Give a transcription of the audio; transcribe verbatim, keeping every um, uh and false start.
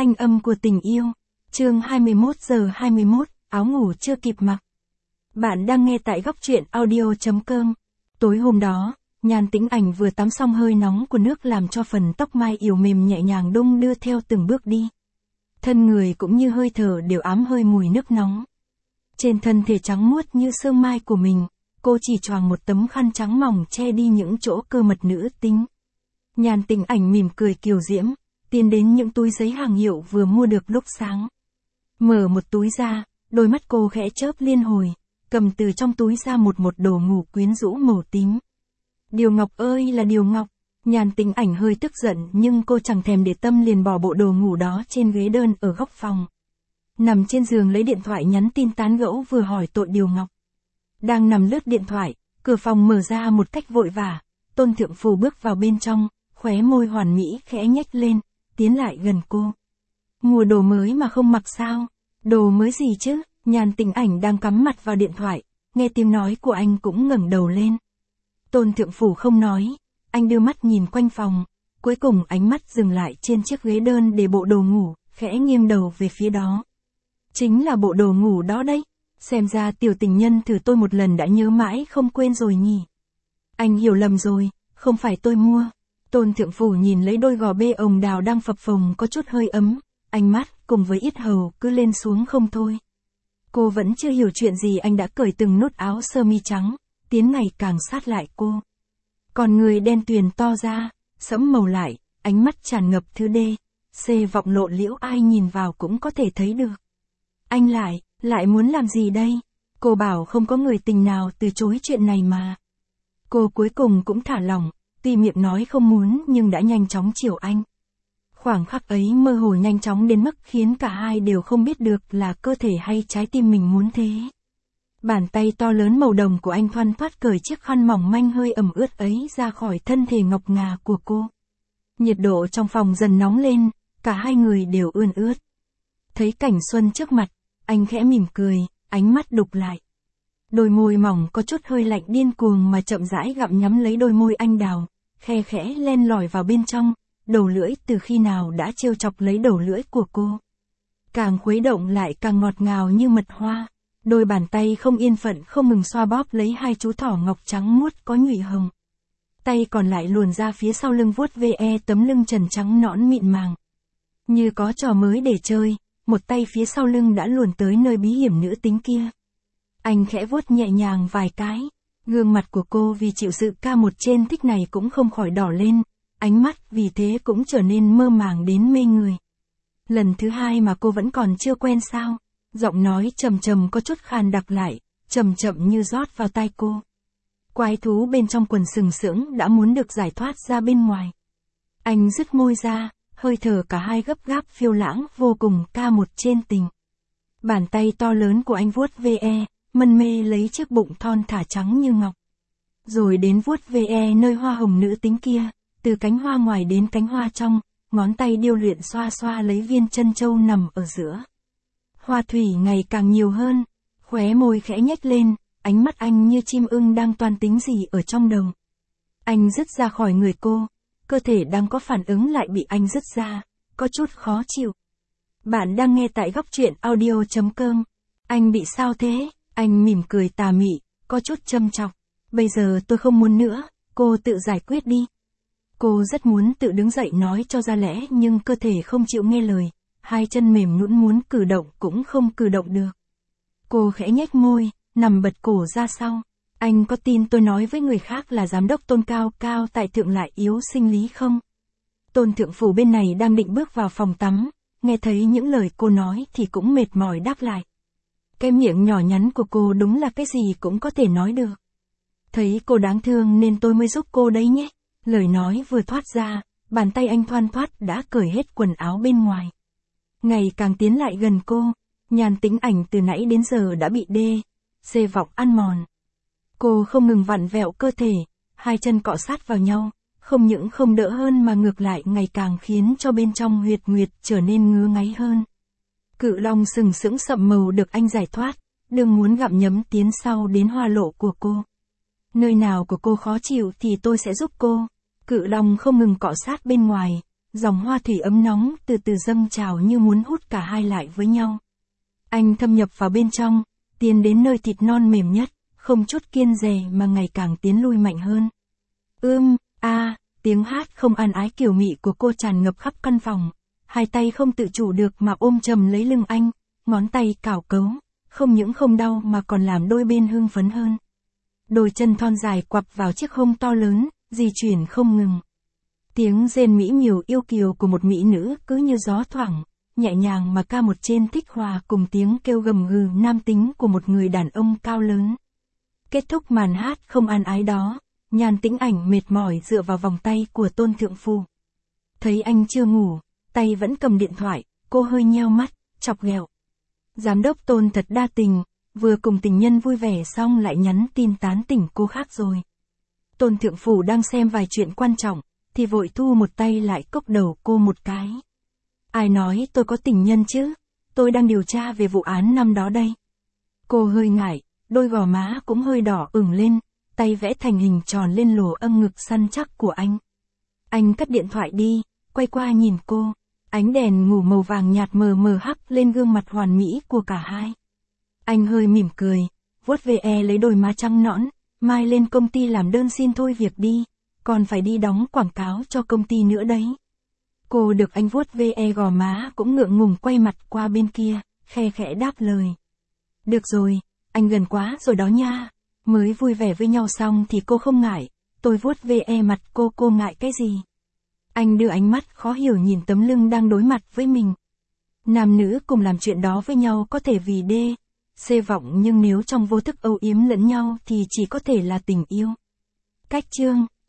Thanh âm của tình yêu. Chương hai mươi mốt giờ hai mươi mốt, áo ngủ chưa kịp mặc. Bạn đang nghe tại góc truyện audio chấm com. Tối hôm đó, Nhan Tĩnh Ảnh vừa tắm xong hơi nóng của nước làm cho phần tóc mai yểu mềm nhẹ nhàng đung đưa theo từng bước đi. Thân người cũng như hơi thở đều ám hơi mùi nước nóng. Trên thân thể trắng muốt như sương mai của mình, cô chỉ choàng một tấm khăn trắng mỏng che đi những chỗ cơ mật nữ tính. Nhan Tĩnh Ảnh mỉm cười kiều diễm, tiến đến những túi giấy hàng hiệu vừa mua được lúc sáng. Mở một túi ra, đôi mắt cô khẽ chớp liên hồi, cầm từ trong túi ra một một đồ ngủ quyến rũ màu tím. Điều ngọc ơi là điều ngọc, Nhan Tĩnh Ảnh hơi tức giận nhưng cô chẳng thèm để tâm liền bỏ bộ đồ ngủ đó trên ghế đơn ở góc phòng. Nằm trên giường lấy điện thoại nhắn tin tán gẫu vừa hỏi tội điều ngọc. Đang nằm lướt điện thoại, cửa phòng mở ra một cách vội vã, Tôn Thượng Phù bước vào bên trong, khóe môi hoàn mỹ khẽ nhếch lên, tiến lại gần cô. Mua đồ mới mà không mặc sao? Đồ mới gì chứ? Nhan Tĩnh Ảnh đang cắm mặt vào điện thoại, nghe tiếng nói của anh cũng ngẩng đầu lên. Tôn Thượng Phủ không nói, anh đưa mắt nhìn quanh phòng, cuối cùng ánh mắt dừng lại trên chiếc ghế đơn để bộ đồ ngủ, khẽ nghiêng đầu về phía đó. Chính là bộ đồ ngủ đó đấy, xem ra tiểu tình nhân thử tôi một lần đã nhớ mãi không quên rồi nhỉ. Anh hiểu lầm rồi, không phải tôi mua. Tôn Thượng Phủ nhìn lấy đôi gò bê ồng đào đang phập phồng có chút hơi ấm, ánh mắt cùng với yết hầu cứ lên xuống không thôi. Cô vẫn chưa hiểu chuyện gì anh đã cởi từng nút áo sơ mi trắng, tiến ngày càng sát lại cô. Còn người đen tuyền to ra, sẫm màu lại, ánh mắt tràn ngập thứ đê, xê vọng lộ liễu ai nhìn vào cũng có thể thấy được. Anh lại, lại muốn làm gì đây? Cô bảo không có người tình nào từ chối chuyện này mà. Cô cuối cùng cũng thả lỏng, tuy miệng nói không muốn nhưng đã nhanh chóng chiều anh. Khoảng khắc ấy mơ hồ nhanh chóng đến mức khiến cả hai đều không biết được là cơ thể hay trái tim mình muốn thế. Bàn tay to lớn màu đồng của anh thoăn thoắt cởi chiếc khăn mỏng manh hơi ẩm ướt ấy ra khỏi thân thể ngọc ngà của cô. Nhiệt độ trong phòng dần nóng lên, cả hai người đều ươn ướt. Thấy cảnh xuân trước mặt, anh khẽ mỉm cười, ánh mắt đục lại. Đôi môi mỏng có chút hơi lạnh điên cuồng mà chậm rãi gặm nhắm lấy đôi môi anh đào, khe khẽ len lỏi vào bên trong, đầu lưỡi từ khi nào đã trêu chọc lấy đầu lưỡi của cô. Càng khuấy động lại càng ngọt ngào như mật hoa, đôi bàn tay không yên phận không ngừng xoa bóp lấy hai chú thỏ ngọc trắng muốt có nhụy hồng. Tay còn lại luồn ra phía sau lưng vuốt ve tấm lưng trần trắng nõn mịn màng. Như có trò mới để chơi, một tay phía sau lưng đã luồn tới nơi bí hiểm nữ tính kia. Anh khẽ vuốt nhẹ nhàng vài cái, gương mặt của cô vì chịu sự ca một trên thích này cũng không khỏi đỏ lên, ánh mắt vì thế cũng trở nên mơ màng đến mê người. Lần thứ hai mà cô vẫn còn chưa quen sao? Giọng nói trầm trầm có chút khàn đặc lại, chậm chậm như rót vào tai cô. Quái thú bên trong quần sừng sững đã muốn được giải thoát ra bên ngoài. Anh dứt môi ra, hơi thở cả hai gấp gáp phiêu lãng vô cùng ca một trên tình. Bàn tay to lớn của anh vuốt ve, mân mê lấy chiếc bụng thon thả trắng như ngọc. Rồi đến vuốt ve nơi hoa hồng nữ tính kia, từ cánh hoa ngoài đến cánh hoa trong, ngón tay điêu luyện xoa xoa lấy viên chân châu nằm ở giữa. Hoa thủy ngày càng nhiều hơn, khóe môi khẽ nhếch lên, ánh mắt anh như chim ưng đang toan tính gì ở trong đầu. Anh dứt ra khỏi người cô, cơ thể đang có phản ứng lại bị anh dứt ra, có chút khó chịu. Bạn đang nghe tại góc truyện audio chấm com. Anh bị sao thế? Anh mỉm cười tà mị, có chút châm chọc. Bây giờ tôi không muốn nữa, cô tự giải quyết đi. Cô rất muốn tự đứng dậy nói cho ra lẽ nhưng cơ thể không chịu nghe lời, hai chân mềm nhũn muốn cử động cũng không cử động được. Cô khẽ nhếch môi, nằm bật cổ ra sau. Anh có tin tôi nói với người khác là giám đốc Tôn cao cao tại thượng lại yếu sinh lý không? Tôn Thượng Phủ bên này đang định bước vào phòng tắm, nghe thấy những lời cô nói thì cũng mệt mỏi đáp lại. Cái miệng nhỏ nhắn của cô đúng là cái gì cũng có thể nói được. Thấy cô đáng thương nên tôi mới giúp cô đấy nhé. Lời nói vừa thoát ra, bàn tay anh thoăn thoắt đã cởi hết quần áo bên ngoài. Ngày càng tiến lại gần cô, Nhan Tĩnh Ảnh từ nãy đến giờ đã bị đê, xê vọng ăn mòn. Cô không ngừng vặn vẹo cơ thể, hai chân cọ sát vào nhau, không những không đỡ hơn mà ngược lại ngày càng khiến cho bên trong huyệt nguyệt trở nên ngứa ngáy hơn. Cự long sừng sững sậm màu được anh giải thoát, đừng muốn gặm nhấm tiến sau đến hoa lộ của cô. Nơi nào của cô khó chịu thì tôi sẽ giúp cô. Cự long không ngừng cọ sát bên ngoài, dòng hoa thủy ấm nóng từ từ dâng trào như muốn hút cả hai lại với nhau. Anh thâm nhập vào bên trong, tiến đến nơi thịt non mềm nhất, không chút kiêng dè mà ngày càng tiến lui mạnh hơn. Ưm, a, tiếng hát không an ái kiều mị của cô tràn ngập khắp căn phòng. Hai tay không tự chủ được mà ôm chầm lấy lưng anh, ngón tay cào cấu, không những không đau mà còn làm đôi bên hưng phấn hơn. Đôi chân thon dài quặp vào chiếc hông to lớn, di chuyển không ngừng. Tiếng rên mỹ miều yêu kiều của một mỹ nữ cứ như gió thoảng, nhẹ nhàng mà ca một trên thích hòa cùng tiếng kêu gầm gừ nam tính của một người đàn ông cao lớn. Kết thúc màn hát không an ái đó, Nhan Tĩnh Ảnh mệt mỏi dựa vào vòng tay của Tôn Thượng Phu. Thấy anh chưa ngủ, tay vẫn cầm điện thoại, cô hơi nheo mắt, chọc ghẹo. Giám đốc Tôn thật đa tình, vừa cùng tình nhân vui vẻ xong lại nhắn tin tán tỉnh cô khác rồi. Tôn Thượng Phủ đang xem vài chuyện quan trọng, thì vội thu một tay lại cốc đầu cô một cái. Ai nói tôi có tình nhân chứ, tôi đang điều tra về vụ án năm đó đây. Cô hơi ngại, đôi gò má cũng hơi đỏ ửng lên, tay vẽ thành hình tròn lên lồ âm ngực săn chắc của anh. Anh cất điện thoại đi, quay qua nhìn cô, ánh đèn ngủ màu vàng nhạt mờ mờ hắt lên gương mặt hoàn mỹ của cả hai. Anh hơi mỉm cười, vuốt ve lấy đôi má trắng nõn, mai lên công ty làm đơn xin thôi việc đi, còn phải đi đóng quảng cáo cho công ty nữa đấy. Cô được anh vuốt ve gò má cũng ngượng ngùng quay mặt qua bên kia, khe khẽ đáp lời. Được rồi, anh gần quá rồi đó nha. Mới vui vẻ với nhau xong thì cô không ngại, tôi vuốt ve mặt cô cô ngại cái gì. Anh đưa ánh mắt khó hiểu nhìn tấm lưng đang đối mặt với mình. Nam nữ cùng làm chuyện đó với nhau có thể vì đê, xê vọng nhưng nếu trong vô thức âu yếm lẫn nhau thì chỉ có thể là tình yêu. Cách chương